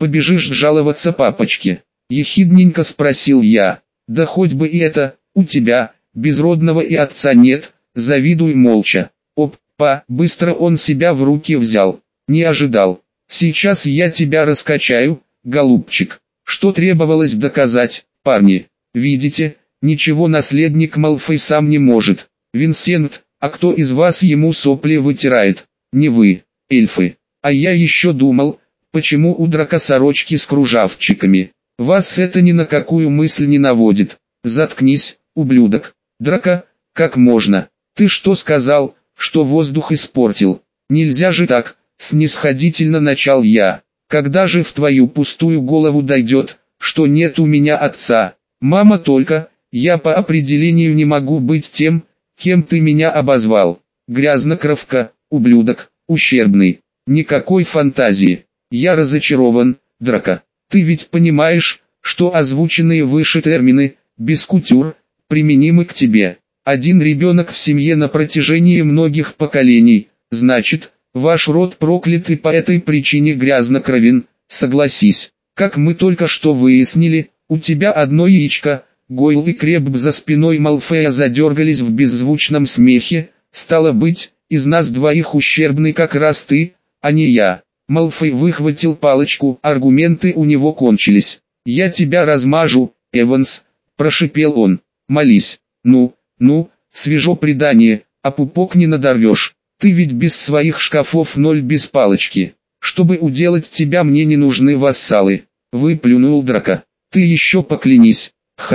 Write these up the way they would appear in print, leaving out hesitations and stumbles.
побежишь жаловаться папочке? Ехидненько спросил я. Да хоть бы и это, у тебя, безродного и отца нет, завидуй молча. Опа, быстро он себя в руки взял. Не ожидал. Сейчас я тебя раскачаю, голубчик. Что требовалось доказать, парни? Видите, ничего наследник Малфой сам не может. Винсент, а кто из вас ему сопли вытирает? Не вы, эльфы. А я еще думал, почему у Драка сорочки с кружавчиками. Вас это ни на какую мысль не наводит. Заткнись, ублюдок. Драка, как можно? Ты что сказал, что воздух испортил? Нельзя же так, снисходительно начал я. Когда же в твою пустую голову дойдет, что нет у меня отца? Мама только, я по определению не могу быть тем, кем ты меня обозвал. Грязнокровка, ублюдок, ущербный. Никакой фантазии. Я разочарован, Драка. Ты ведь понимаешь, что озвученные выше термины, без кутюр, применимы к тебе. Один ребенок в семье на протяжении многих поколений, значит, ваш род проклят и по этой причине грязнокровен, согласись. Как мы только что выяснили, у тебя одно яичко. Гойл и Кребб за спиной Малфоя задергались в беззвучном смехе. Стало быть, из нас двоих ущербный как раз ты, а не я. Малфой выхватил палочку, аргументы у него кончились. «Я тебя размажу, Эванс», – прошипел он. «Молись. Ну, свежо предание, а пупок не надорвешь. Ты ведь без своих шкафов ноль без палочки. Чтобы уделать тебя мне не нужны вассалы». Выплюнул Драка. «Ты еще поклянись».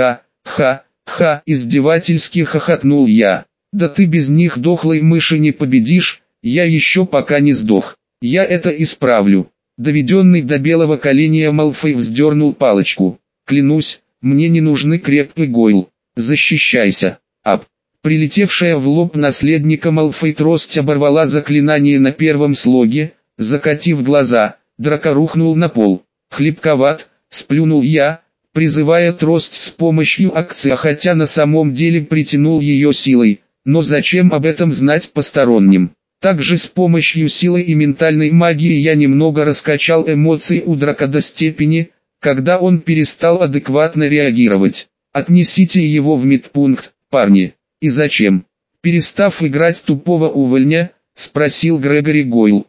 Ха, издевательски хохотнул я. «Да ты без них дохлой мыши не победишь, я еще пока не сдох. Я это исправлю». Доведенный до белого коленя Малфой вздернул палочку. «Клянусь, мне не нужны Кребб и Гойл. Защищайся». Ап. Прилетевшая в лоб наследника Малфой трость оборвала заклинание на первом слоге. Закатив глаза, Драко рухнул на пол. «Хлипковат», сплюнул я, призывая трость с помощью акции, хотя на самом деле притянул ее силой. Но зачем об этом знать посторонним? Также с помощью силы и ментальной магии я немного раскачал эмоции у Драко до степени, когда он перестал адекватно реагировать. «Отнесите его в медпункт, парни». «И зачем?» Перестав играть тупого увольня, спросил Грегори Гойл.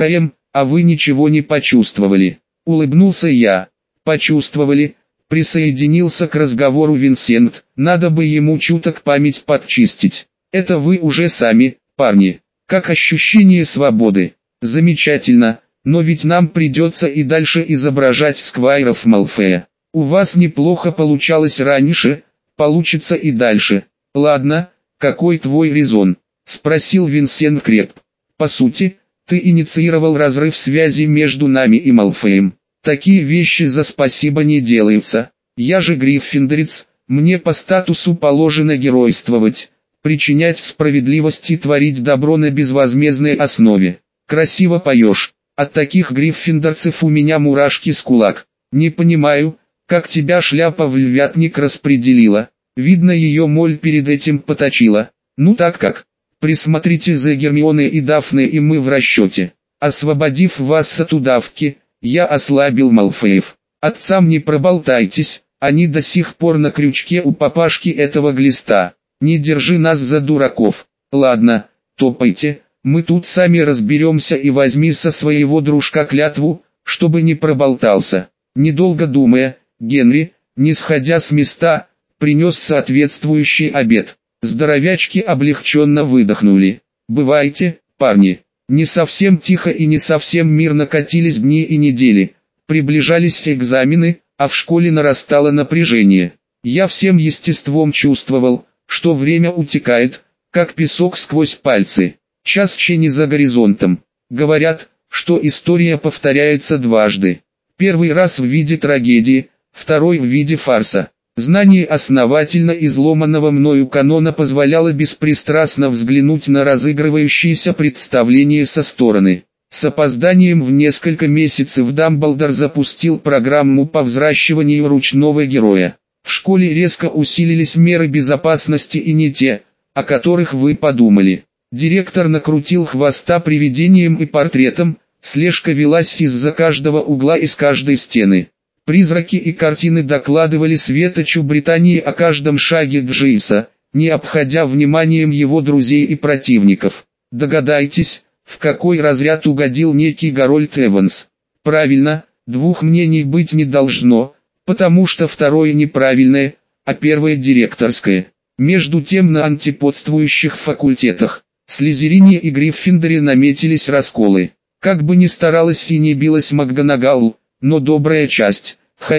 А вы ничего не почувствовали?» Улыбнулся я. «Почувствовали», присоединился к разговору Винсент. «Надо бы ему чуток память подчистить. Это вы уже сами, парни. Как ощущение свободы?» «Замечательно, но ведь нам придется и дальше изображать сквайров Малфоя. У вас неплохо получалось раньше, получится и дальше». «Ладно, какой твой резон?» – спросил Винсент Кребб. «По сути, ты инициировал разрыв связи между нами и Малфоем. Такие вещи за спасибо не делаются. Я же гриффиндорец, мне по статусу положено геройствовать, причинять справедливость и творить добро на безвозмездной основе. Красиво поешь. От таких гриффиндорцев у меня мурашки с кулак. Не понимаю, как тебя шляпа в львятник распределила. Видно, ее моль перед этим поточила. Ну так как. Присмотрите за Гермионой и Дафной, и мы в расчете. Освободив вас от удавки, я ослабил Малфоев. Отцам не проболтайтесь, они до сих пор на крючке у папашки этого глиста. Не держи нас за дураков. Ладно, топайте, мы тут сами разберемся, и возьми со своего дружка клятву, чтобы не проболтался». Недолго думая, Генри, не сходя с места, принес соответствующий обед. Здоровячки облегченно выдохнули. «Бывайте, парни». Не совсем тихо и не совсем мирно катились дни и недели. Приближались экзамены, а в школе нарастало напряжение. Я всем естеством чувствовал, что время утекает, как песок сквозь пальцы. Час не за горизонтом. Говорят, что история повторяется дважды. Первый раз в виде трагедии, второй в виде фарса. Знание основательно изломанного мною канона позволяло беспристрастно взглянуть на разыгрывающиеся представления со стороны. С опозданием в несколько месяцев Дамблдор запустил программу по взращиванию ручного героя. В школе резко усилились меры безопасности, и не те, о которых вы подумали. Директор накрутил хвоста привидениям и портретам, Слежка велась из-за каждого угла и с каждой стены. Призраки и картины докладывали Светочу Британии о каждом шаге Дживса, не обходя вниманием его друзей и противников. Догадайтесь, в какой разряд угодил некий Гарольд Эванс. Правильно, двух мнений быть не должно, потому что второе неправильное, а первое директорское. Между тем на антиподствующих факультетах, Слизерине и Гриффиндоре наметились расколы. Как бы ни старалась и не билась МакГонагал, но добрая часть,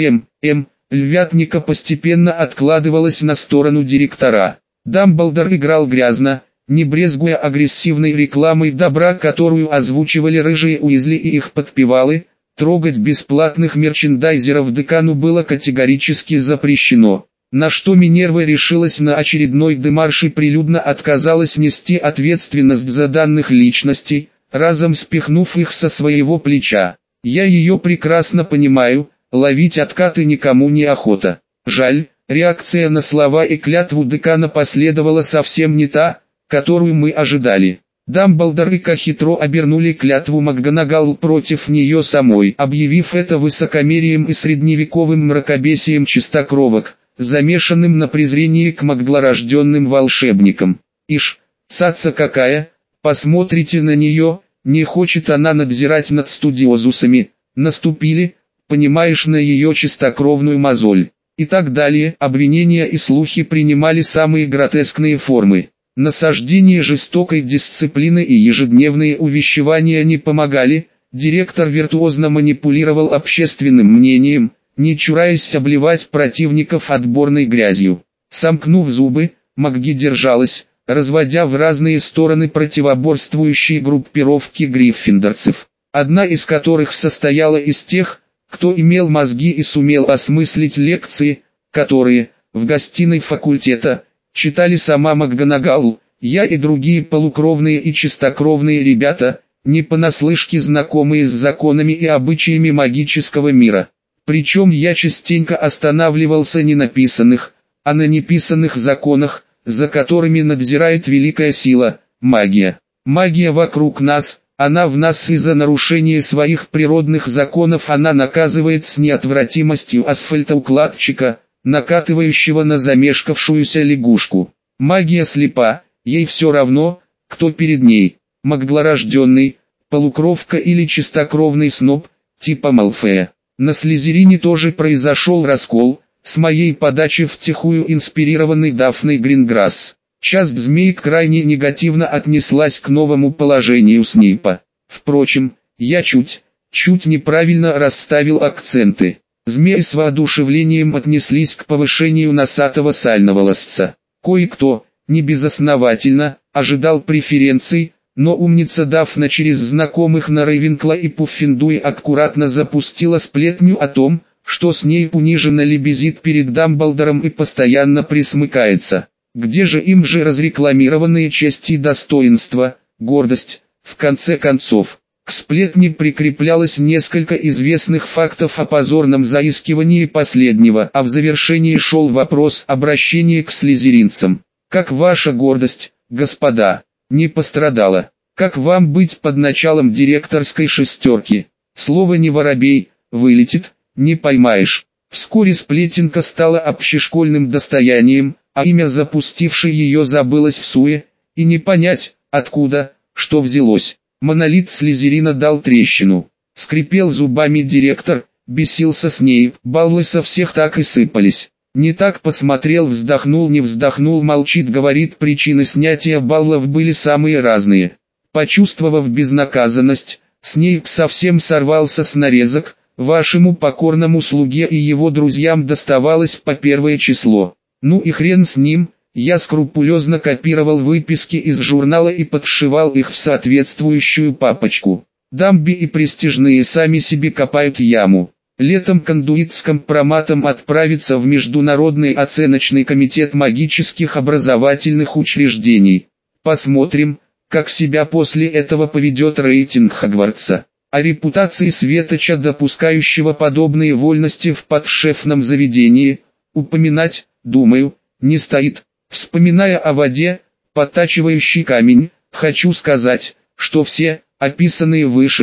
Львятника постепенно откладывалась на сторону директора. Дамблдор играл грязно, не брезгуя агрессивной рекламой добра, которую озвучивали рыжие Уизли и их подпевалы. Трогать бесплатных мерчендайзеров декану было категорически запрещено. На что Минерва решилась на очередной демарш и прилюдно отказалась нести ответственность за данных личностей, разом спихнув их со своего плеча. Я ее прекрасно понимаю, ловить откаты никому не охота. Жаль, реакция на слова и клятву декана последовала совсем не та, которую мы ожидали. Дамблдор и Ка хитро обернули клятву МакГонагал против нее самой, объявив это высокомерием и средневековым мракобесием чистокровок, замешанным на презрении к магдлорожденным волшебникам. Ишь, цаца какая, посмотрите на нее, не хочет она надзирать над студиозусами, наступили, понимаешь, на ее чистокровную мозоль. И так далее. Обвинения и слухи принимали самые гротескные формы. Насаждение жестокой дисциплины и ежедневные увещевания не помогали, директор виртуозно манипулировал общественным мнением, не чураясь обливать противников отборной грязью. Сомкнув зубы, МакГи держалась, разводя в разные стороны противоборствующие группировки гриффиндорцев, одна из которых состояла из тех, кто имел мозги и сумел осмыслить лекции, которые, в гостиной факультета, читали сама МакГонагал. Я и другие полукровные и чистокровные ребята, не понаслышке знакомые с законами и обычаями магического мира. Причем я частенько останавливался не на писанных, а на неписанных законах, за которыми надзирает великая сила – магия. Магия вокруг нас, она в нас из-за нарушения своих природных законов, она наказывает с неотвратимостью асфальтоукладчика, накатывающего на замешкавшуюся лягушку. Магия слепа, ей все равно, кто перед ней, магдлорожденный, полукровка или чистокровный сноб, типа Малфея. На Слизерине тоже произошел раскол, с моей подачи втихую инспирированный Дафной Гринграсс. Часть змеек крайне негативно отнеслась к новому положению Снейпа. Впрочем, я чуть неправильно расставил акценты. Змеи с воодушевлением отнеслись к повышению носатого сального ласца. Кое-кто, небезосновательно, ожидал преференций, но умница Дафна через знакомых на Рейвенкла и Пуффендуй аккуратно запустила сплетню о том, что Снейп униженно лебезит перед Дамблдором и постоянно присмыкается. Где же им же разрекламированные честь и достоинство, гордость, в конце концов? К сплетне прикреплялось несколько известных фактов о позорном заискивании последнего, а в завершении шел вопрос обращения к слизеринцам. Как ваша гордость, господа, не пострадала? Как вам быть под началом директорской шестерки? Слово не воробей, вылетит, не поймаешь. Вскоре сплетенка стала общешкольным достоянием, а имя запустившей ее забылось в суе, и не понять, откуда, что взялось. Монолит Слизерина дал трещину. Скрипел зубами директор, бесился Снейп, баллы со всех так и сыпались. Не так посмотрел, вздохнул, не вздохнул, молчит, говорит, причины снятия баллов были самые разные. Почувствовав безнаказанность, Снейп совсем сорвался с нарезок, вашему покорному слуге и его друзьям доставалось по первое число. Ну и хрен с ним, я скрупулезно копировал выписки из журнала и подшивал их в соответствующую папочку. Дамби и престижные сами себе копают яму. Летом кондуит с компроматом отправится в Международный оценочный комитет магических образовательных учреждений. Посмотрим, как себя после этого поведет рейтинг Хогвартса. О репутации Светоча, допускающего подобные вольности в подшефном заведении, упоминать, думаю, не стоит. Вспоминая о воде, подтачивающей камень, хочу сказать, что все, описанные выше,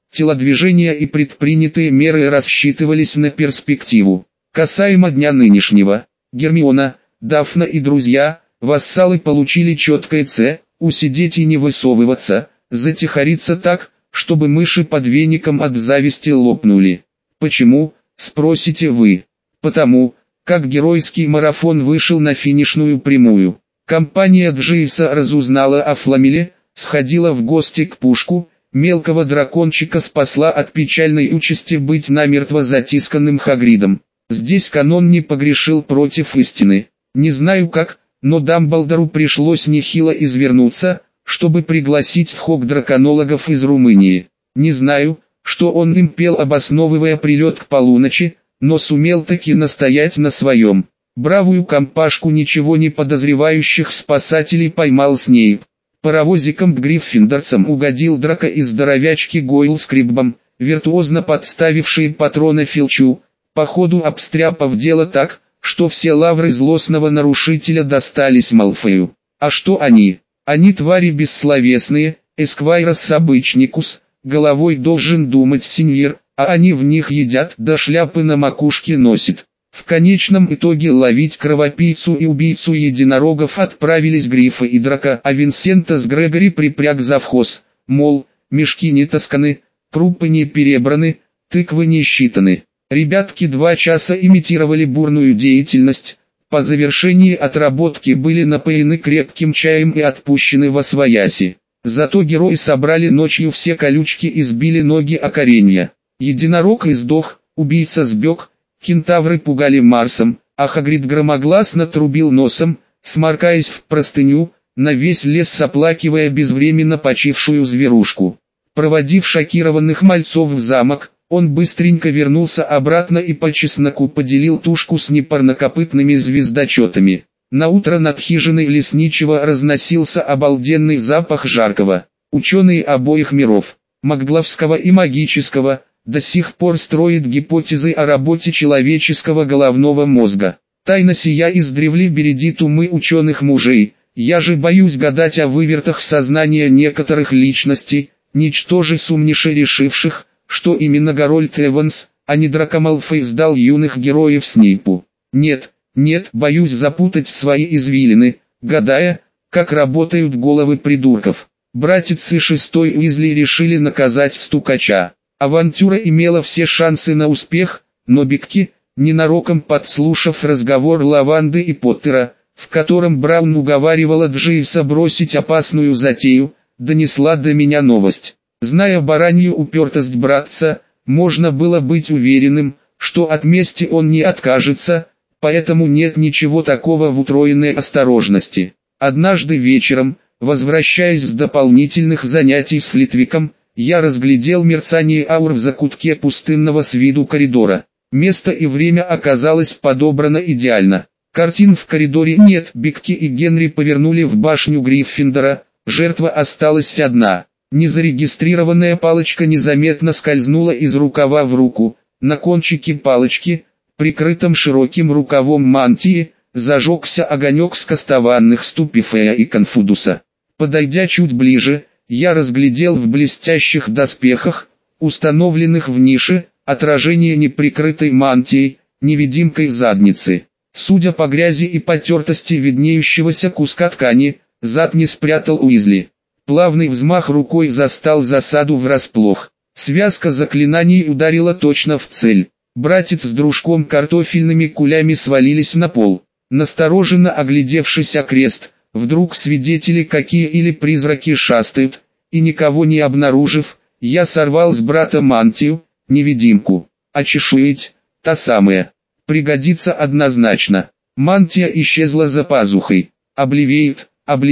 Телодвижения и предпринятые меры рассчитывались на перспективу. Касаемо дня нынешнего, Гермиона, Дафна и друзья, вассалы получили четкое «Ц», усидеть и не высовываться, затихариться так, чтобы мыши под веником от зависти лопнули. Почему, спросите вы? Потому, как геройский марафон вышел на финишную прямую. Компания Дживса разузнала о Фламеле, сходила в гости к Пушку, мелкого дракончика спасла от печальной участи быть намертво затисканным Хагридом. Здесь канон не погрешил против истины. Не знаю как, но Дамблдору пришлось нехило извернуться, чтобы пригласить в хог-драконологов из Румынии. Не знаю, что он им пел, обосновывая прилет к полуночи, но сумел таки настоять на своем. Бравую компашку ничего не подозревающих спасателей поймал Снейп. Паровозиком к гриффиндорцам угодил Драко и здоровячки Гойл с Криббом, виртуозно подставившие патроны Филчу, по ходу обстряпав дело так, что все лавры злостного нарушителя достались Малфою. А что они? Они твари бессловесные, эсквайрос обычникус, головой должен думать сеньор, а они в них едят, да шляпы на макушке носит. В конечном итоге ловить кровопийцу и убийцу единорогов отправились Гриффа и Драко, а Винсента с Грегори припряг завхоз, мол, мешки не тасканы, крупы не перебраны, тыквы не считаны. Ребятки 2 часа имитировали бурную деятельность, по завершении отработки были напоены крепким чаем и отпущены восвояси. Зато герои собрали ночью все колючки и сбили ноги о коренья. Единорог издох, убийца сбег, кентавры пугали Марсом, а Хагрид громогласно трубил носом, сморкаясь в простыню, на весь лес оплакивая безвременно почившую зверушку. Проводив шокированных мальцов в замок, он быстренько вернулся обратно и по чесноку поделил тушку с непарнокопытными звездочетами. Наутро над хижиной лесничего разносился обалденный запах жаркого. Ученые обоих миров, магловского и магического, до сих пор строят гипотезы о работе человеческого головного мозга. Тайна сия издревле бередит умы ученых мужей, я же боюсь гадать о вывертах сознания некоторых личностей, ничтоже сумнейше решивших, что именно Гарольд Эванс, а не Драко Малфой сдал юных героев Снейпу. Нет, боюсь запутать свои извилины, гадая, как работают головы придурков. Братицы шестой Уизли решили наказать стукача. Авантюра имела все шансы на успех, но Бикки, ненароком подслушав разговор Лаванды и Поттера, в котором Браун уговаривала Дживса бросить опасную затею, донесла до меня новость. Зная баранью упертость братца, можно было быть уверенным, что от мести он не откажется, поэтому нет ничего такого в утроенной осторожности. Однажды вечером, возвращаясь с дополнительных занятий с Флитвиком, я разглядел мерцание аур в закутке пустынного с виду коридора. Место и время оказалось подобрано идеально. Картин в коридоре нет, Бикки и Генри повернули в башню Гриффиндора, жертва осталась одна. Незарегистрированная палочка незаметно скользнула из рукава в руку, на кончике палочки, прикрытом широким рукавом мантии, зажегся огонек скостованных Ступифея и Конфудуса. Подойдя чуть ближе, я разглядел в блестящих доспехах, установленных в нише, отражение неприкрытой мантией, невидимкой задницы. Судя по грязи и потертости виднеющегося куска ткани, зад не спрятал Уизли. Плавный взмах рукой застал засаду врасплох. Связка заклинаний ударила точно в цель. Братец с дружком картофельными кулями свалились на пол. Настороженно оглядевшись окрест, вдруг свидетели какие или призраки шастают, и никого не обнаружив, я сорвал с брата мантию, невидимку. Очешуять, та самая. Пригодится однозначно. Мантия исчезла за пазухой. Обливеет.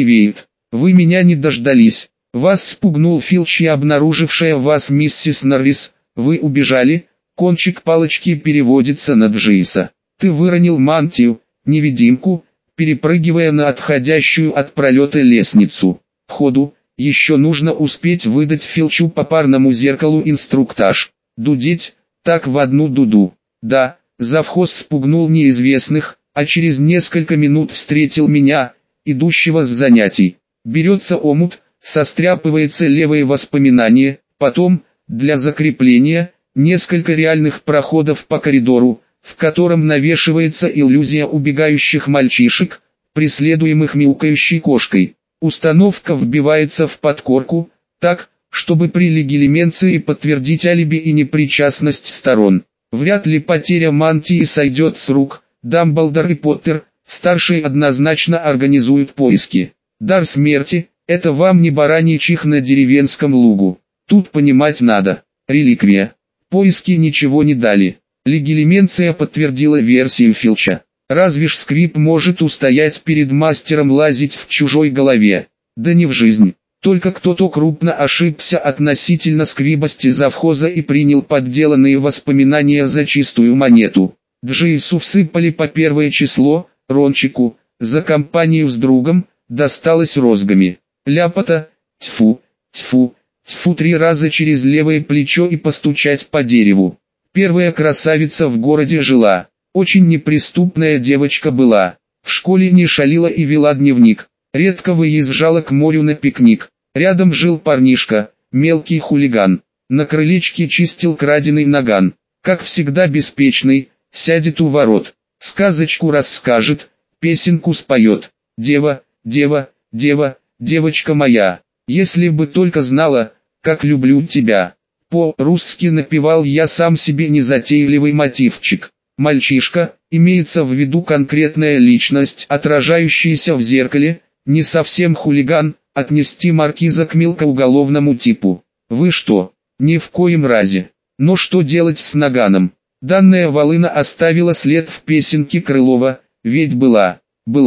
Вы меня не дождались. Вас спугнул Филч и обнаружившая вас миссис Норрис. Вы убежали. Кончик палочки переводится на Дживса. Ты выронил мантию, невидимку, перепрыгивая на отходящую от пролета лестницу. Ходу, еще нужно успеть выдать Филчу по парному зеркалу инструктаж. Дудеть, так в одну дуду. Да, завхоз спугнул неизвестных, а через несколько минут встретил меня, идущего с занятий. Берется омут, состряпывается левое воспоминание, потом, для закрепления, несколько реальных проходов по коридору, в котором навешивается иллюзия убегающих мальчишек, преследуемых мяукающей кошкой. Установка вбивается в подкорку, так, чтобы при легилименции подтвердить алиби и непричастность сторон. Вряд ли потеря мантии сойдет с рук. Дамблдор и Поттер, старший, однозначно организуют поиски. Дар смерти – это вам не бараний чих на деревенском лугу. Тут понимать надо. Реликвия. Поиски ничего не дали. Легилименция подтвердила версию Филча. Разве ж сквиб может устоять перед мастером лазить в чужой голове? Да не в жизнь. Только кто-то крупно ошибся относительно сквибости завхоза и принял подделанные воспоминания за чистую монету. Джейсу всыпали по первое число, Рончику, за компанию с другом, досталось розгами. Ляпота, тьфу, тьфу, тьфу 3 раза через левое плечо и постучать по дереву. Первая красавица в городе жила. Очень неприступная девочка была. В школе не шалила и вела дневник. Редко выезжала к морю на пикник. Рядом жил парнишка, мелкий хулиган. На крылечке чистил краденый наган. Как всегда беспечный, сядет у ворот. Сказочку расскажет, песенку споет. Дева, дева, дева, девочка моя, если бы только знала, как люблю тебя. По-русски напевал я сам себе незатейливый мотивчик. Мальчишка, имеется в виду конкретная личность, отражающаяся в зеркале, не совсем хулиган, отнести маркиза к мелкоуголовному типу. Вы что? Ни в коем разе. Но что делать с наганом? Данная волына оставила след в песенке Крылова, ведь была,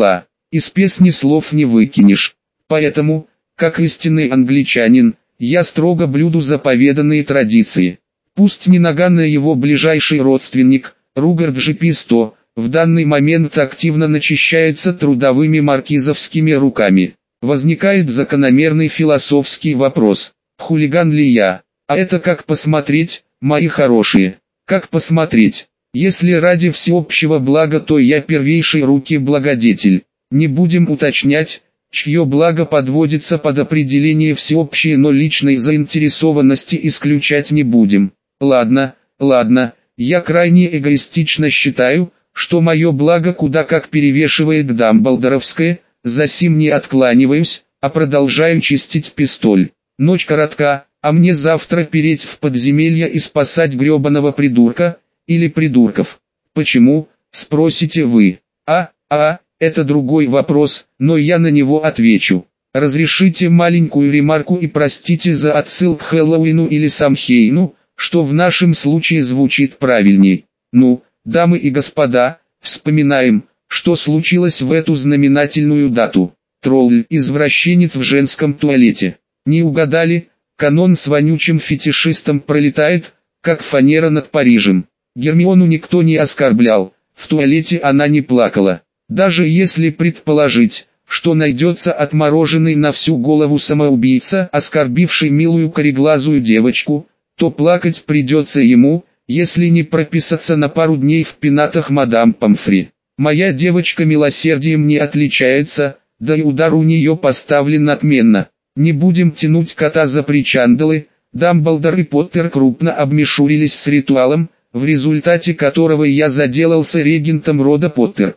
из песни слов не выкинешь. Поэтому, как истинный англичанин, я строго блюду заповеданные традиции. Пусть не наган, а его ближайший родственник, Ругард GP100, в данный момент активно начищается трудовыми маркизовскими руками. Возникает закономерный философский вопрос: хулиган ли я? А это как посмотреть, мои хорошие, как посмотреть. Если ради всеобщего блага, то я первейший руки благодетель. Не будем уточнять, чье благо подводится под определение всеобщей, но личной заинтересованности исключать не будем. Ладно, я крайне эгоистично считаю, что мое благо куда как перевешивает дамблдоровское, засим не откланиваюсь, а продолжаю чистить пистоль. Ночь коротка, а мне завтра переть в подземелье и спасать гребаного придурка, или придурков. Почему, спросите вы? Это другой вопрос, но я на него отвечу. Разрешите маленькую ремарку и простите за отсыл к Хэллоуину или Самхейну, что в нашем случае звучит правильней. Ну, дамы и господа, вспоминаем, что случилось в эту знаменательную дату. Тролль, извращенец в женском туалете. Не угадали, канон с вонючим фетишистом пролетает, как фанера над Парижем. Гермиону никто не оскорблял, в туалете она не плакала. Даже если предположить, что найдется отмороженный на всю голову самоубийца, оскорбивший милую кореглазую девочку, то плакать придется ему, если не прописаться на пару дней в пенатах мадам Помфри. Моя девочка милосердием не отличается, да и удар у нее поставлен отменно. Не будем тянуть кота за причандалы. Дамблдор и Поттер крупно обмешурились с ритуалом, в результате которого я заделался регентом рода Поттер.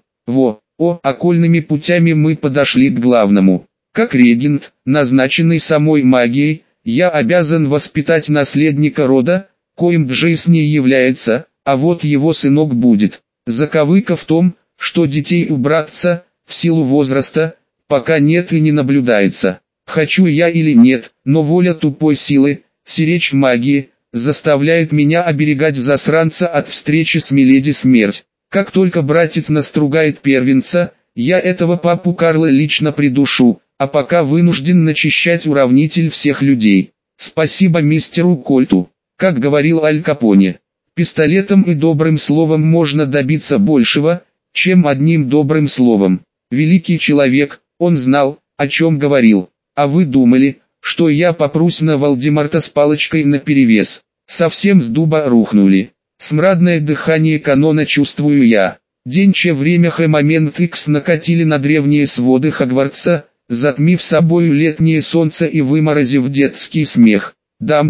Окольными путями мы подошли к главному. Как регент, назначенный самой магией, я обязан воспитать наследника рода, коим Джейс не является, а вот его сынок будет. Заковыка в том, что детей у братца, в силу возраста, пока нет и не наблюдается. Хочу я или нет, но воля тупой силы, сиречь магии, заставляет меня оберегать засранца от встречи с Миледи Смерть. Как только братец настругает первенца, я этого папу Карла лично придушу, а пока вынужден начищать уравнитель всех людей. Спасибо мистеру Кольту. Как говорил Аль Капоне, пистолетом и добрым словом можно добиться большего, чем одним добрым словом. Великий человек, он знал, о чем говорил. А вы думали, что я попрусь на Волдемарта с палочкой наперевес? Совсем с дуба рухнули. Смрадное дыхание канона чувствую я. День Ч время Х момент Х накатили на древние своды Хогвартса, затмив собою летнее солнце и выморозив детский смех. Дамби,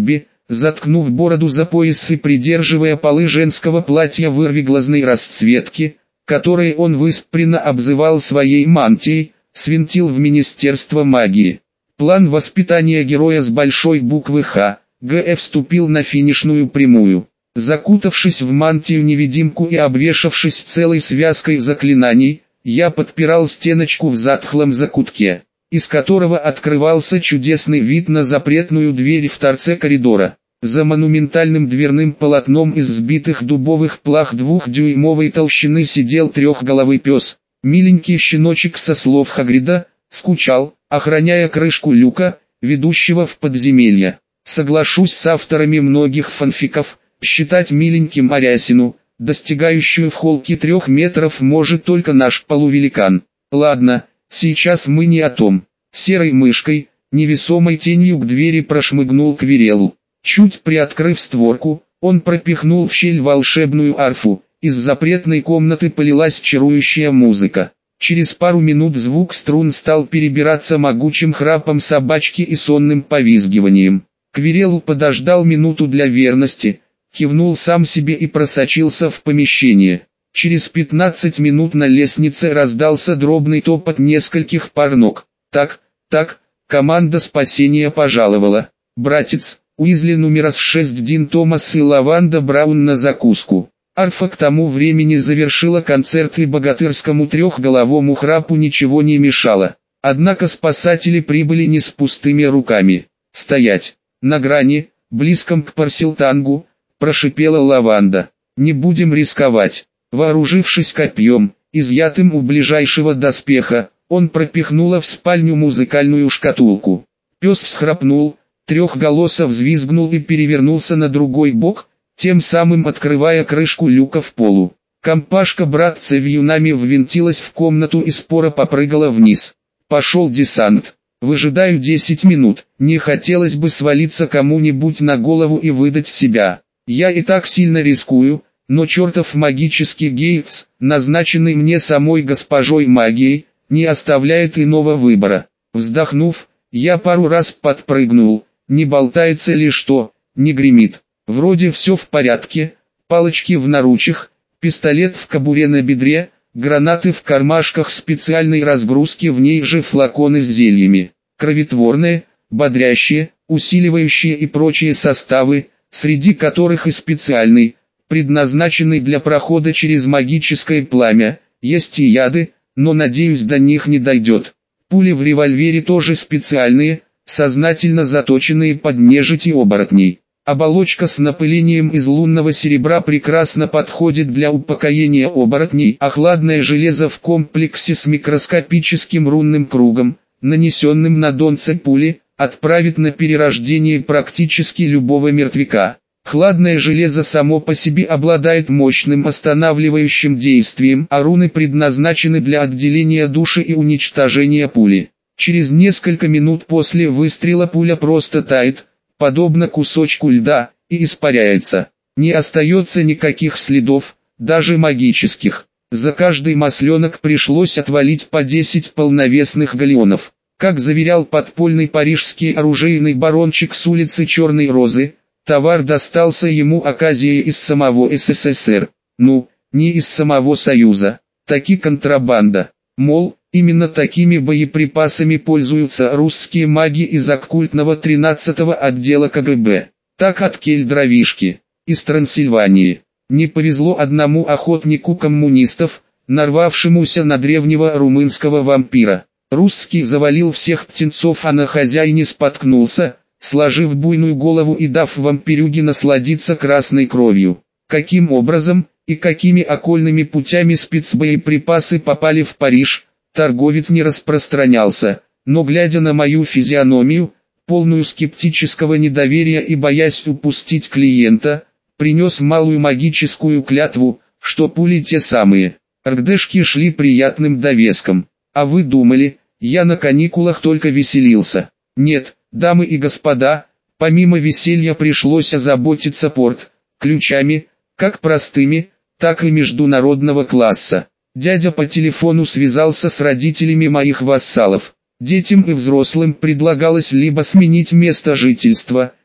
заткнув бороду за пояс и придерживая полы женского платья вырвиглазной расцветки, которой он выспренно обзывал своей мантией, свинтил в Министерство магии. План воспитания героя с большой буквы «Х», Г.Ф. вступил на финишную прямую. Закутавшись в мантию-невидимку и обвешавшись целой связкой заклинаний, я подпирал стеночку в затхлом закутке, из которого открывался чудесный вид на запретную дверь в торце коридора. За монументальным дверным полотном из сбитых дубовых плах 2-дюймовой толщины сидел трехголовый пес. Миленький щеночек со слов Хагрида, скучал, охраняя крышку люка, ведущего в подземелье. Соглашусь с авторами многих фанфиков, считать миленьким Арясину, достигающую в холке 3 метров, может только наш полувеликан. Ладно, сейчас мы не о том. Серой мышкой, невесомой тенью к двери прошмыгнул Квирелу. Чуть приоткрыв створку, он пропихнул в щель волшебную арфу. Из запретной комнаты полилась чарующая музыка. Через пару минут звук струн стал перебираться могучим храпом собачки и сонным повизгиванием. Квирелу подождал минуту для верности, кивнул сам себе и просочился в помещение. Через 15 минут на лестнице раздался дробный топот нескольких пар ног. Так, команда спасения пожаловала. Братец, Уизли номер 6 Дин Томас и Лаванда Браун на закуску. Арфа к тому времени завершила концерт, и богатырскому трехголовому храпу ничего не мешало. Однако спасатели прибыли не с пустыми руками. «Стоять! На грани, близком к Парсилтангу», — прошипела Лаванда. «Не будем рисковать». Вооружившись копьем, изъятым у ближайшего доспеха, он пропихнула в спальню музыкальную шкатулку. Пес всхрапнул, трехголосо взвизгнул и перевернулся на другой бок, тем самым открывая крышку люка в полу. Компашка братца вьюнами ввинтилась в комнату и споро попрыгала вниз. Пошел десант. Выжидаю 10 минут, не хотелось бы свалиться кому-нибудь на голову и выдать себя. Я и так сильно рискую, но чертов магический Гейтс, назначенный мне самой госпожой магией, не оставляет иного выбора. Вздохнув, я пару раз подпрыгнул, не болтается ли что, не гремит. Вроде все в порядке, палочки в наручах, пистолет в кобуре на бедре, гранаты в кармашках специальной разгрузки, в ней же флаконы с зельями. Кроветворные, бодрящие, усиливающие и прочие составы, среди которых и специальный, предназначенный для прохода через магическое пламя, есть и яды, но надеюсь до них не дойдет. Пули в револьвере тоже специальные, сознательно заточенные под нежить и оборотней. Оболочка с напылением из лунного серебра прекрасно подходит для упокоения оборотней, а хладное железо в комплексе с микроскопическим рунным кругом, нанесенным на донце пули, отправит на перерождение практически любого мертвяка. Хладное железо само по себе обладает мощным останавливающим действием, а руны предназначены для отделения души и уничтожения пули. Через несколько минут после выстрела пуля просто тает, подобно кусочку льда, и испаряется. Не остается никаких следов, даже магических. За каждый масленок пришлось отвалить по 10 полновесных галеонов. Как заверял подпольный парижский оружейный барончик с улицы Черной Розы, товар достался ему оказией из самого СССР. Ну, не из самого Союза. Таки контрабанда. Мол, именно такими боеприпасами пользуются русские маги из оккультного 13-го отдела КГБ. Так от Кель-Дровишки, из Трансильвании. Не повезло одному охотнику коммунистов, нарвавшемуся на древнего румынского вампира. Русский завалил всех птенцов, а на хозяине споткнулся, сложив буйную голову и дав вампирюге насладиться красной кровью. Каким образом и какими окольными путями спецбоеприпасы попали в Париж, торговец не распространялся, но глядя на мою физиономию, полную скептического недоверия и боясь упустить клиента, принес малую магическую клятву, что пули те самые. РДшки шли приятным довеском. А вы думали, я на каникулах только веселился? Нет, дамы и господа, помимо веселья пришлось озаботиться ключами, как простыми, так и международного класса. Дядя по телефону связался с родителями моих вассалов. Детям и взрослым предлагалось либо сменить место жительства,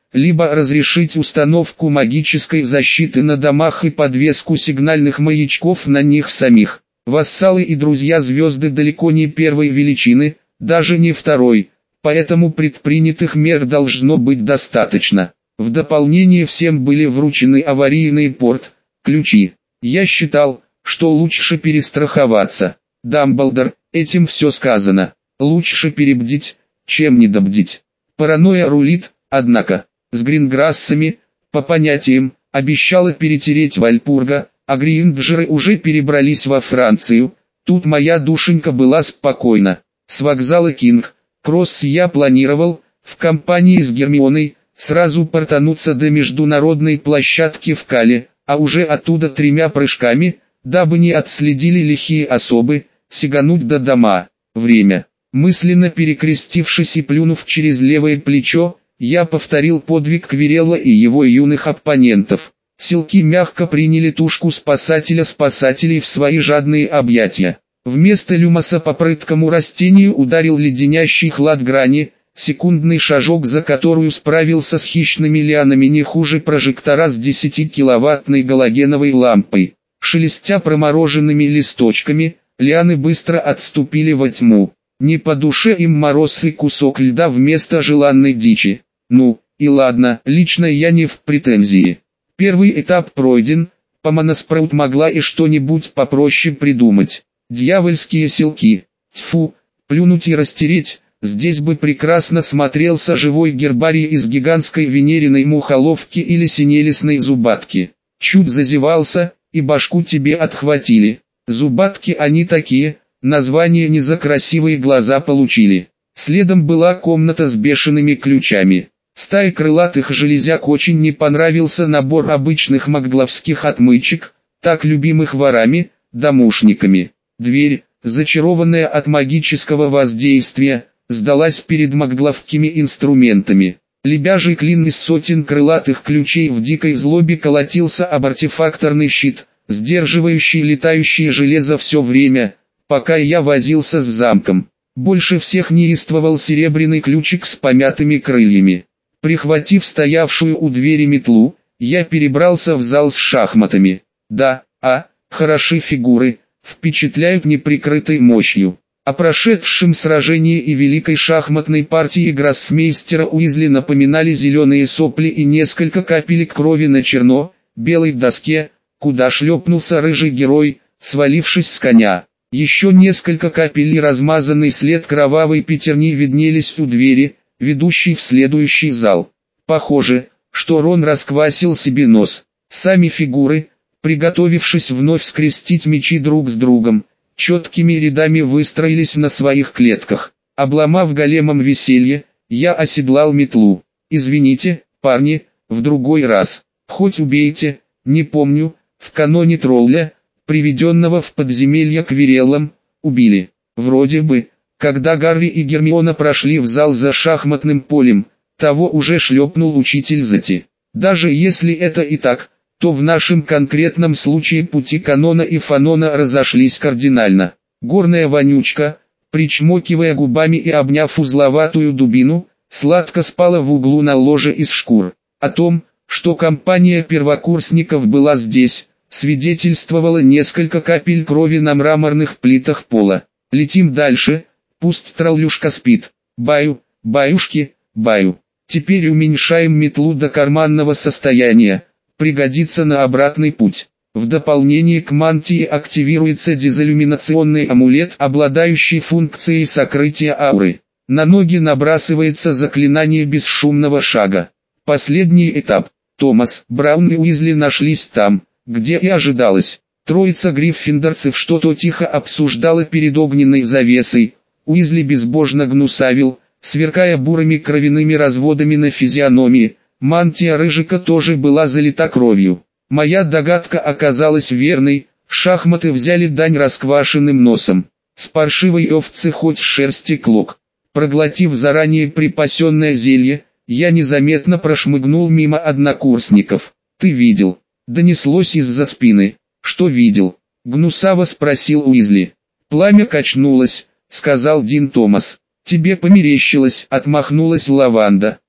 либо разрешить установку магической защиты на домах и подвеску сигнальных маячков на них самих. Вассалы и друзья звезды далеко не первой величины, даже не второй, поэтому предпринятых мер должно быть достаточно. В дополнение всем были вручены аварийный порт, ключи. Я считал, что лучше перестраховаться. Дамблдор, этим все сказано. Лучше перебдить, чем недобдить. Паранойя рулит, однако. С Гринграссами, по понятиям, обещала перетереть Вальпурга, а Гринджеры уже перебрались во Францию. Тут моя душенька была спокойна. С вокзала Кинг-Кросс я планировал, в компании с Гермионой, сразу портануться до международной площадки в Кале, а уже оттуда 3 прыжками, дабы не отследили лихие особы, сигануть до дома. Время. Мысленно перекрестившись и плюнув через левое плечо, я повторил подвиг Квирелла и его юных оппонентов. Силки мягко приняли тушку спасателей в свои жадные объятия. Вместо люмоса по прыткому растению ударил леденящий хлад грани, секундный шажок, за которую справился с хищными лианами не хуже прожектора с 10-киловаттной галогеновой лампой. Шелестя промороженными листочками, лианы быстро отступили во тьму. Не по душе им мороз и кусок льда вместо желанной дичи. Ну, и ладно, лично я не в претензии. Первый этап пройден, Помоноспраут могла и что-нибудь попроще придумать. Дьявольские селки. Тьфу, плюнуть и растереть, здесь бы прекрасно смотрелся живой гербарий из гигантской венериной мухоловки или синелистной зубатки. Чуть зазевался, и башку тебе отхватили. Зубатки они такие, название не за красивые глаза получили. Следом была комната с бешеными ключами. Стае крылатых железяк очень не понравился набор обычных магловских отмычек, так любимых ворами, домушниками. Дверь, зачарованная от магического воздействия, сдалась перед магловскими инструментами. Лебяжий клин из сотен крылатых ключей в дикой злобе колотился об артефакторный щит, сдерживающий летающее железо все время, пока я возился с замком. Больше всех неистовал серебряный ключик с помятыми крыльями. Прихватив стоявшую у двери метлу, я перебрался в зал с шахматами. Да, хороши фигуры, впечатляют неприкрытой мощью. О прошедшем сражении и великой шахматной партии гроссмейстера Уизли напоминали зеленые сопли и несколько капелек крови на черно-белой доске, куда шлепнулся рыжий герой, свалившись с коня. Еще несколько капель и размазанный след кровавой пятерни виднелись у двери, ведущей в следующий зал. Похоже, что Рон расквасил себе нос. Сами фигуры, приготовившись вновь скрестить мечи друг с другом, четкими рядами выстроились на своих клетках. Обломав големом веселье, я оседлал метлу. Извините, парни, в другой раз. Хоть убейте, не помню, в каноне тролля, приведенного в подземелье Квиреллом, убили. Вроде бы, когда Гарри и Гермиона прошли в зал за шахматным полем, того уже шлепнул учитель Зати. Даже если это и так, то в нашем конкретном случае пути канона и фанона разошлись кардинально. Горная вонючка, причмокивая губами и обняв узловатую дубину, сладко спала в углу на ложе из шкур. О том, что компания первокурсников была здесь, свидетельствовало несколько капель крови на мраморных плитах пола. Летим дальше, пусть троллюшка спит. Баю, баюшки, баю. Теперь уменьшаем метлу до карманного состояния, пригодится на обратный путь. В дополнение к мантии активируется дезиллюминационный амулет, обладающий функцией сокрытия ауры. На ноги набрасывается заклинание бесшумного шага. Последний этап. Томас, Браун и Уизли нашлись там, где и ожидалось. Троица гриффиндорцев что-то тихо обсуждала перед огненной завесой. Уизли безбожно гнусавил, сверкая бурыми кровяными разводами на физиономии. Мантия Рыжика тоже была залита кровью. Моя догадка оказалась верной, шахматы взяли дань расквашенным носом. С паршивой овцы хоть шерсти клок. Проглотив заранее припасенное зелье, я незаметно прошмыгнул мимо однокурсников. «Ты видел?» — донеслось из-за спины. «Что видел?» — гнусаво спросил Уизли. «Пламя качнулось», — сказал Дин Томас. «Тебе померещилось», — отмахнулась Лаванда.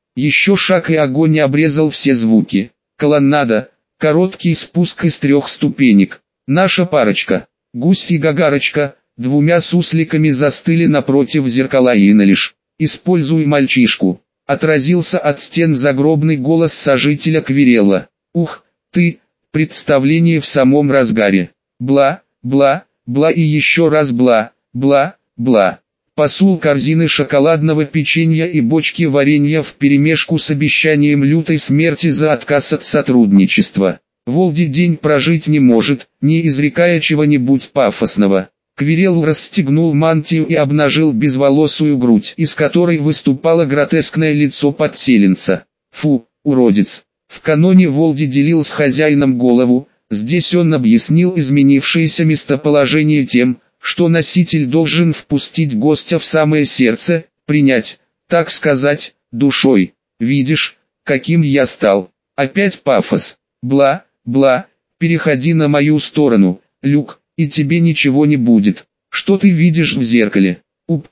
Еще шаг и огонь обрезал все звуки. Колоннада, короткий спуск из 3 ступенек. Наша парочка, гусь и гагарочка, двумя сусликами застыли напротив зеркала и лишь. «Используй мальчишку», — отразился от стен загробный голос сожителя Квирелла. «Ух, ты, представление в самом разгаре. Бла, бла, бла и еще раз бла, бла, бла». Посул корзины шоколадного печенья и бочки варенья вперемешку с обещанием лютой смерти за отказ от сотрудничества. Волди день прожить не может, не изрекая чего-нибудь пафосного. Квирелл расстегнул мантию и обнажил безволосую грудь, из которой выступало гротескное лицо подселенца. Фу, уродец. В каноне Волди делил с хозяином голову, здесь он объяснил изменившееся местоположение тем, что носитель должен впустить гостя в самое сердце, принять, так сказать, душой. Видишь, каким я стал. Опять пафос. Бла, бла, переходи на мою сторону, Люк, и тебе ничего не будет. Что ты видишь в зеркале?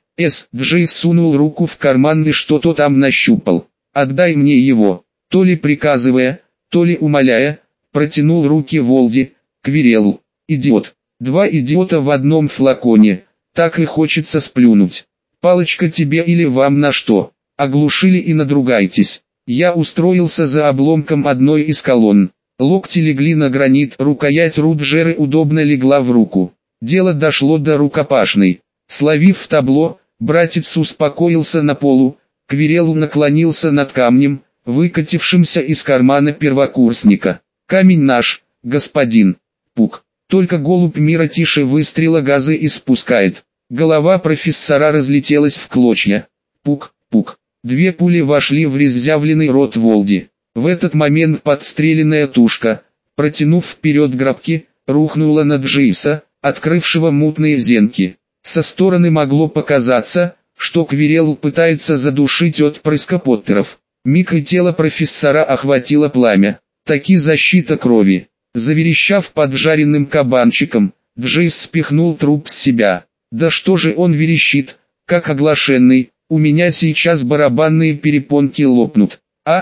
Джейс сунул руку в карман и что-то там нащупал. Отдай мне его. То ли приказывая, то ли умоляя, протянул руки Волди, Квиреллу. Идиот. 2 идиота в одном флаконе, так и хочется сплюнуть. Палочка тебе или вам на что? Оглушили и надругайтесь. Я устроился за обломком одной из колонн. Локти легли на гранит, рукоять Руджеры удобно легла в руку. Дело дошло до рукопашной. Словив табло, братец успокоился на полу, Квирелл наклонился над камнем, выкатившимся из кармана первокурсника. «Камень наш, господин». Пук. Только голубь мира тише выстрела газы испускает. Голова профессора разлетелась в клочья. Пук, пук. 2 пули вошли в разъявленный рот Волди. В этот момент подстреленная тушка, протянув вперед грабки, рухнула на Джейса, открывшего мутные зенки. Со стороны могло показаться, что Квирелл пытается задушить отпрыска Поттеров. Миг и тело профессора охватило пламя. Таки защита крови. Заверещав поджаренным кабанчиком, Джейс спихнул труп с себя. Да что же он верещит, как оглашенный, у меня сейчас барабанные перепонки лопнут.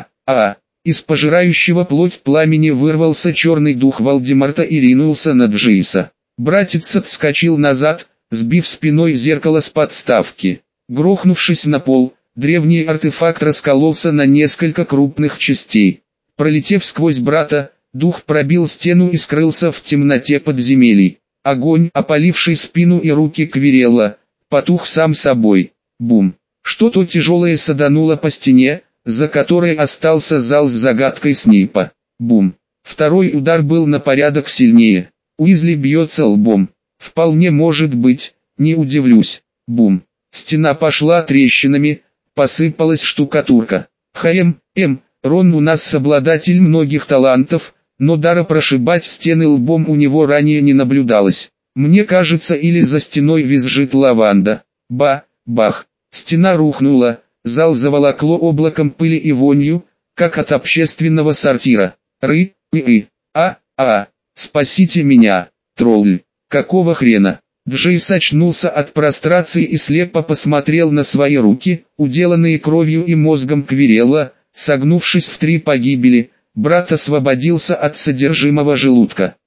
Из пожирающего плоть пламени вырвался черный дух Волдемарта и ринулся на Джейса. Братец отскочил назад, сбив спиной зеркало с подставки. Грохнувшись на пол, древний артефакт раскололся на несколько крупных частей. Пролетев сквозь брата, дух пробил стену и скрылся в темноте подземелий. Огонь, опаливший спину и руки Квирелла, потух сам собой. Бум! Что-то тяжелое садануло по стене, за которой остался зал с загадкой Снейпа. Бум! Второй удар был на порядок сильнее. Уизли бьется лбом. Вполне может быть, не удивлюсь. Бум! Стена пошла трещинами, посыпалась штукатурка. Рон у нас обладатель многих талантов, но дара прошибать стены лбом у него ранее не наблюдалось. Мне кажется, или за стеной визжит лаванда. Бах! Стена рухнула, зал заволокло облаком пыли и вонью, как от общественного сортира. Спасите меня, тролль! Какого хрена? Джейс очнулся от прострации и слепо посмотрел на свои руки, уделанные кровью и мозгом Квирелла. Согнувшись в 3 погибели, брат освободился от содержимого желудка.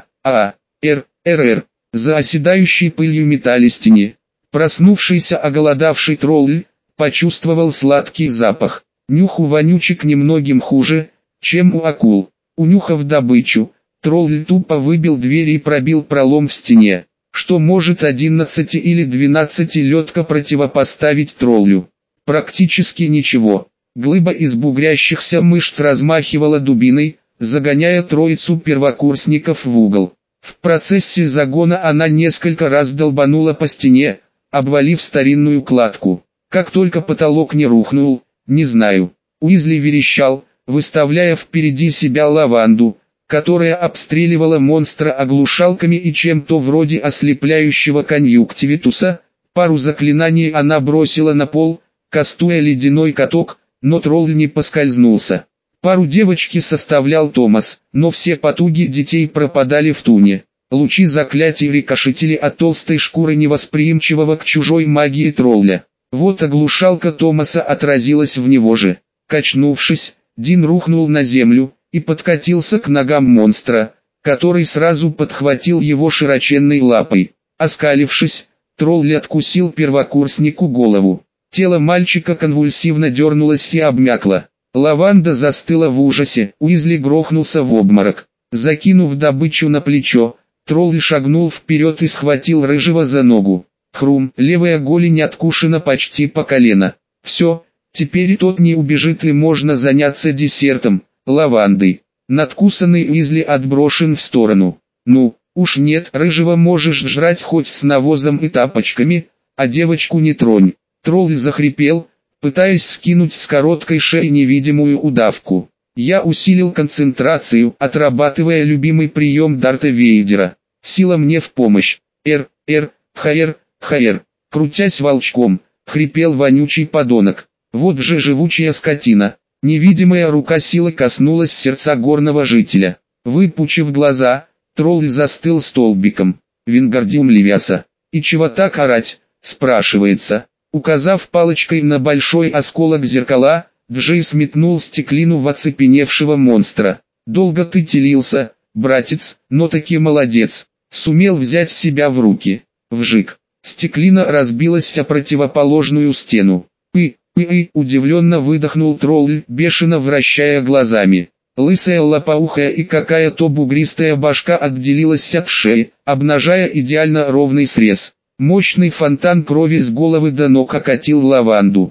За оседающей пылью метали стене. Проснувшийся оголодавший тролль почувствовал сладкий запах. Нюх у вонючек немногим хуже, чем у акул. Унюхав добычу, тролль тупо выбил дверь и пробил пролом в стене. Что может 11 или 12-летка противопоставить троллю? Практически ничего. Глыба из бугрящихся мышц размахивала дубиной, загоняя троицу первокурсников в угол. В процессе загона она несколько раз долбанула по стене, обвалив старинную кладку. Как только потолок не рухнул, не знаю. Уизли верещал, выставляя впереди себя лаванду, которая обстреливала монстра оглушалками и чем-то вроде ослепляющего конъюнктивитуса. Пару заклинаний она бросила на пол, кастуя ледяной каток, но тролль не поскользнулся. Пару девочки составлял Томас, но все потуги детей пропадали в туне. Лучи заклятий рикошетили от толстой шкуры невосприимчивого к чужой магии тролля. Вот оглушалка Томаса отразилась в него же. Качнувшись, Дин рухнул на землю и подкатился к ногам монстра, который сразу подхватил его широченной лапой. Оскалившись, тролль откусил первокурснику голову. Тело мальчика конвульсивно дернулось и обмякло. Лаванда застыла в ужасе, Уизли грохнулся в обморок. Закинув добычу на плечо, тролль шагнул вперед и схватил рыжего за ногу. Хрум, левая голень откушена почти по колено. Все, теперь тот не убежит и можно заняться десертом, лавандой. Надкусанный Уизли отброшен в сторону. Ну, уж нет, рыжего можешь жрать хоть с навозом и тапочками, а девочку не тронь. Тролль захрипел, пытаясь скинуть с короткой шеи невидимую удавку. Я усилил концентрацию, отрабатывая любимый прием Дарта Вейдера. Сила мне в помощь. Хаер. Крутясь волчком, хрипел вонючий подонок. Вот же живучая скотина. Невидимая рука силы коснулась сердца горного жителя. Выпучив глаза, тролль застыл столбиком. Вингардиум Левиаса. И чего так орать, спрашивается. Указав палочкой на большой осколок зеркала, Джейс метнул стеклину в оцепеневшего монстра. «Долго ты телился, братец, но таки молодец. Сумел взять себя в руки». Вжик. Стеклина разбилась о противоположную стену. Удивленно выдохнул тролль, бешено вращая глазами. Лысая лопоухая и какая-то бугристая башка отделилась от шеи, обнажая идеально ровный срез. Мощный фонтан крови с головы до ног окатил лаванду.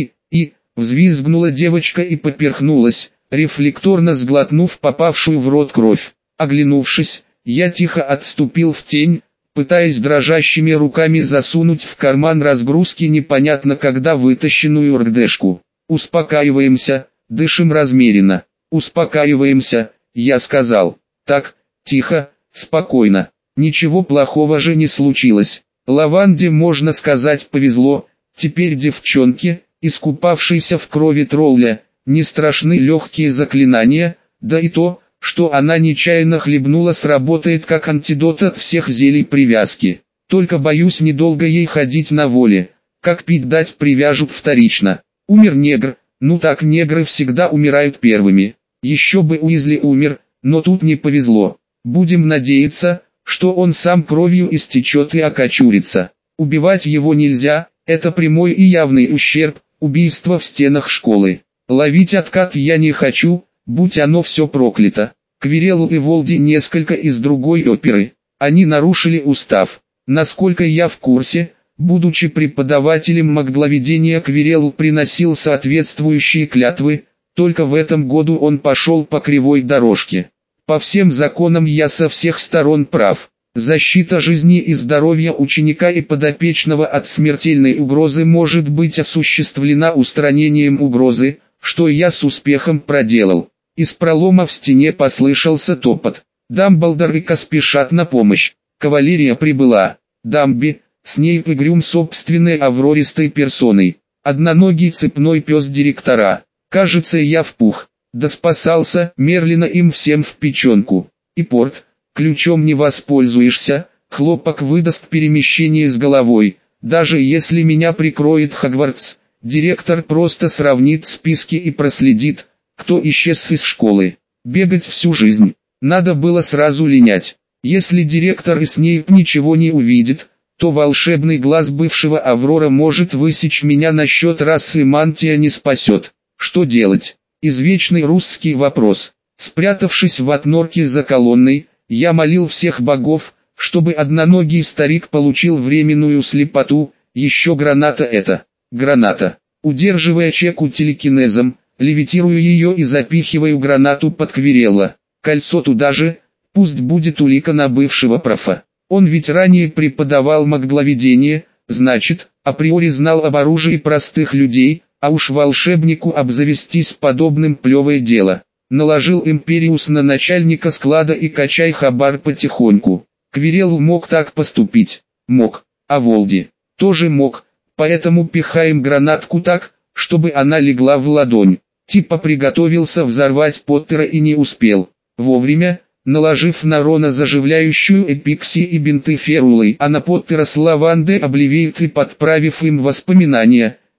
Взвизгнула девочка и поперхнулась, рефлекторно сглотнув попавшую в рот кровь. Оглянувшись, я тихо отступил в тень, пытаясь дрожащими руками засунуть в карман разгрузки непонятно когда вытащенную ргдешку. «Успокаиваемся, дышим размеренно. Успокаиваемся», я сказал. «Так, тихо, спокойно. Ничего плохого же не случилось. Лаванде, можно сказать, повезло. Теперь девчонке, искупавшейся в крови тролля, не страшны легкие заклинания, да и то, что она нечаянно хлебнула, сработает как антидот от всех зелий привязки. Только боюсь недолго ей ходить на воле, как пить дать привяжут вторично. Умер негр, ну так негры всегда умирают первыми. Еще бы Уизли умер, но тут не повезло. Будем надеяться, что он сам кровью истечет и окочурится. Убивать его нельзя, это прямой и явный ущерб, убийство в стенах школы. Ловить откат я не хочу, будь оно все проклято. Квирелл и Волди несколько из другой оперы. Они нарушили устав. Насколько я в курсе, будучи преподавателем магловедения, Квирелл приносил соответствующие клятвы, только в этом году он пошел по кривой дорожке. По всем законам я со всех сторон прав. Защита жизни и здоровья ученика и подопечного от смертельной угрозы может быть осуществлена устранением угрозы, что я с успехом проделал. Из пролома в стене послышался топот. Дамблдор и Ка спешат на помощь. Кавалерия прибыла. Дамби, Снейп и Грюм собственной аврористой персоной. Одноногий цепной пес директора. Кажется, я в пух. Да спасался, Мерлина им всем в печенку. И Порт, ключом не воспользуешься, хлопок выдаст перемещение с головой. Даже если меня прикроет Хогвартс, директор просто сравнит списки и проследит, кто исчез из школы. Бегать всю жизнь. Надо было сразу линять. Если директор и Снейп ничего не увидит, то волшебный глаз бывшего Аврора может высечь меня на счет расы, мантия не спасет. Что делать? Извечный русский вопрос. Спрятавшись в отнорке за колонной, я молил всех богов, чтобы одноногий старик получил временную слепоту. Еще граната это. Граната. Удерживая чеку телекинезом, левитирую ее и запихиваю гранату под Квирелла. Кольцо туда же, пусть будет улика на бывшего профа. Он ведь ранее преподавал магловедение, значит, априори знал об оружии простых людей, а уж волшебнику обзавестись подобным плевое дело. Наложил Империус на начальника склада и качай хабар потихоньку. Квирелл мог так поступить. Мог. А Волди тоже мог. Поэтому пихаем гранатку так, чтобы она легла в ладонь. Типа приготовился взорвать Поттера и не успел. Вовремя, наложив на Рона заживляющую эпикси и бинты ферулой, а на Поттера с лавандой обливеют и подправив им воспоминания,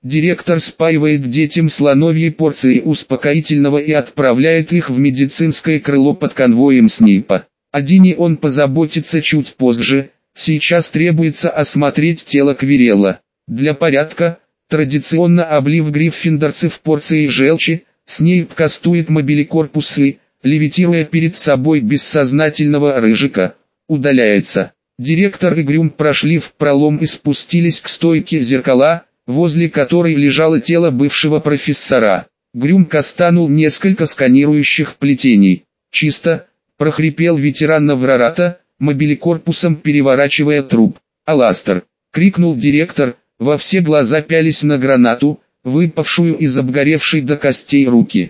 Директор спаивает детям слоновьи порции успокоительного и отправляет их в медицинское крыло под конвоем СНИПа. О Дине он позаботится чуть позже, сейчас требуется осмотреть тело Квирелла. Для порядка, традиционно облив гриффиндорцев порцией желчи, Снейп кастует мобиликорпусы, левитируя перед собой бессознательного рыжика, удаляется. Директор и Грюм прошли в пролом и спустились к стойке зеркала, возле которой лежало тело бывшего профессора. Грюм кастанул несколько сканирующих плетений. «Чисто», — прохрипел ветеран Наврарата, мобиликорпусом переворачивая труп. «Аластер!» — крикнул директор, во все глаза пялись на гранату, выпавшую из обгоревшей до костей руки.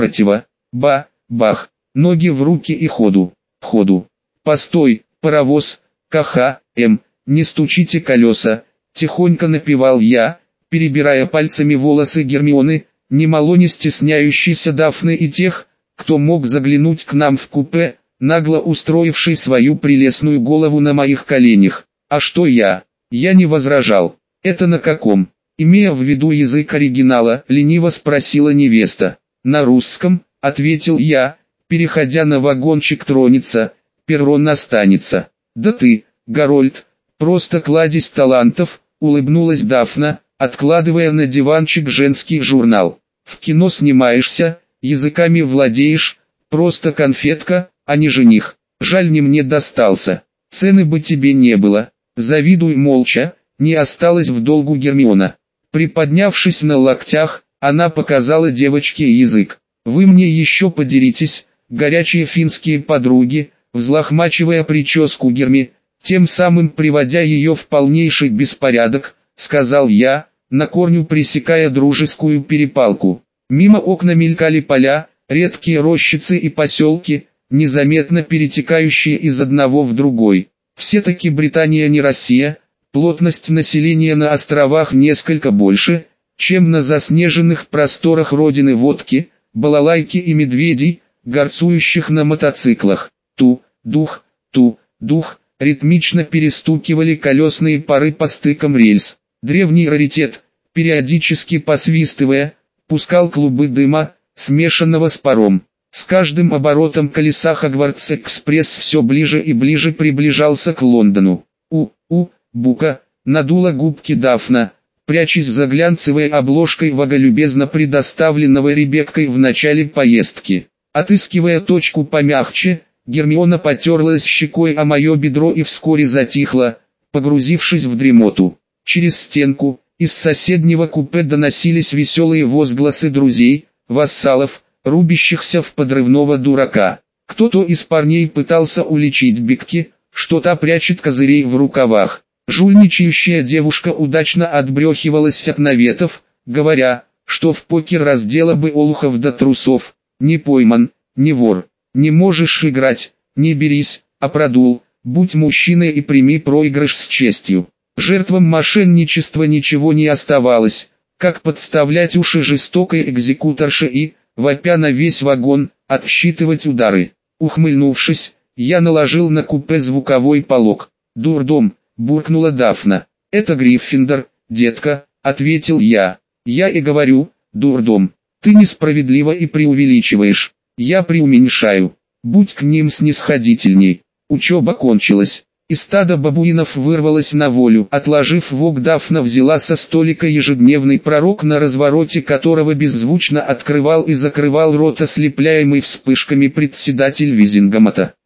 Бах, ноги в руки и ходу. «Постой, паровоз, не стучите колеса», — тихонько напевал я, перебирая пальцами волосы Гермионы, немало не стесняющейся Дафны и тех, кто мог заглянуть к нам в купе, нагло устроивший свою прелестную голову на моих коленях. А что я? Я не возражал. Это на каком? Имея в виду язык оригинала, лениво спросила невеста. На русском, ответил я, переходя на вагончик тронется, перрон останется. Да ты, Гарольд, просто кладезь талантов, улыбнулась Дафна, откладывая на диванчик женский журнал. В кино снимаешься, языками владеешь, просто конфетка, а не жених. Жаль, не мне достался. Цены бы тебе не было. Завидуй молча, не осталось в долгу Гермиона. Приподнявшись на локтях, она показала девочке язык. Вы мне еще подеритесь, горячие финские подруги, взлохмачивая прическу Герми, тем самым приводя ее в полнейший беспорядок, сказал я, на корню пресекая дружескую перепалку. Мимо окна мелькали поля, редкие рощицы и поселки, незаметно перетекающие из одного в другой. Все-таки Британия не Россия, плотность населения на островах несколько больше, чем на заснеженных просторах родины водки, балалайки и медведей, горцующих на мотоциклах. Ту-дух, ритмично перестукивали колесные пары по стыкам рельс. Древний раритет, периодически посвистывая, пускал клубы дыма, смешанного с паром. С каждым оборотом колеса Хогвартс-экспресс все ближе и ближе приближался к Лондону. Бука, надула губки Дафна, прячась за глянцевой обложкой ваголюбезно предоставленного Ребеккой в начале поездки. Отыскивая точку помягче, Гермиона потерлась щекой о мое бедро и вскоре затихла, погрузившись в дремоту. Через стенку, из соседнего купе доносились веселые возгласы друзей, вассалов, рубящихся в подрывного дурака. Кто-то из парней пытался уличить Бекки, что та прячет козырей в рукавах. Жульничающая девушка удачно отбрехивалась от наветов, говоря, что в покер раздела бы олухов до трусов. Не пойман, не вор, не можешь играть, не берись, а продул, будь мужчиной и прими проигрыш с честью. Жертвам мошенничества ничего не оставалось, как подставлять уши жестокой экзекуторши и, вопя на весь вагон, отсчитывать удары. Ухмыльнувшись, я наложил на купе звуковой полог. «Дурдом», — буркнула Дафна. «Это Гриффиндор, детка», — ответил я. «Я и говорю, дурдом. Ты несправедливо и преувеличиваешь. Я преуменьшаю. Будь к ним снисходительней». Учеба кончилась. И стадо бабуинов вырвалось на волю. Отложив вок, Дафна взяла со столика ежедневный пророк, на развороте которого беззвучно открывал и закрывал рот ослепляемый вспышками председатель Визингамата.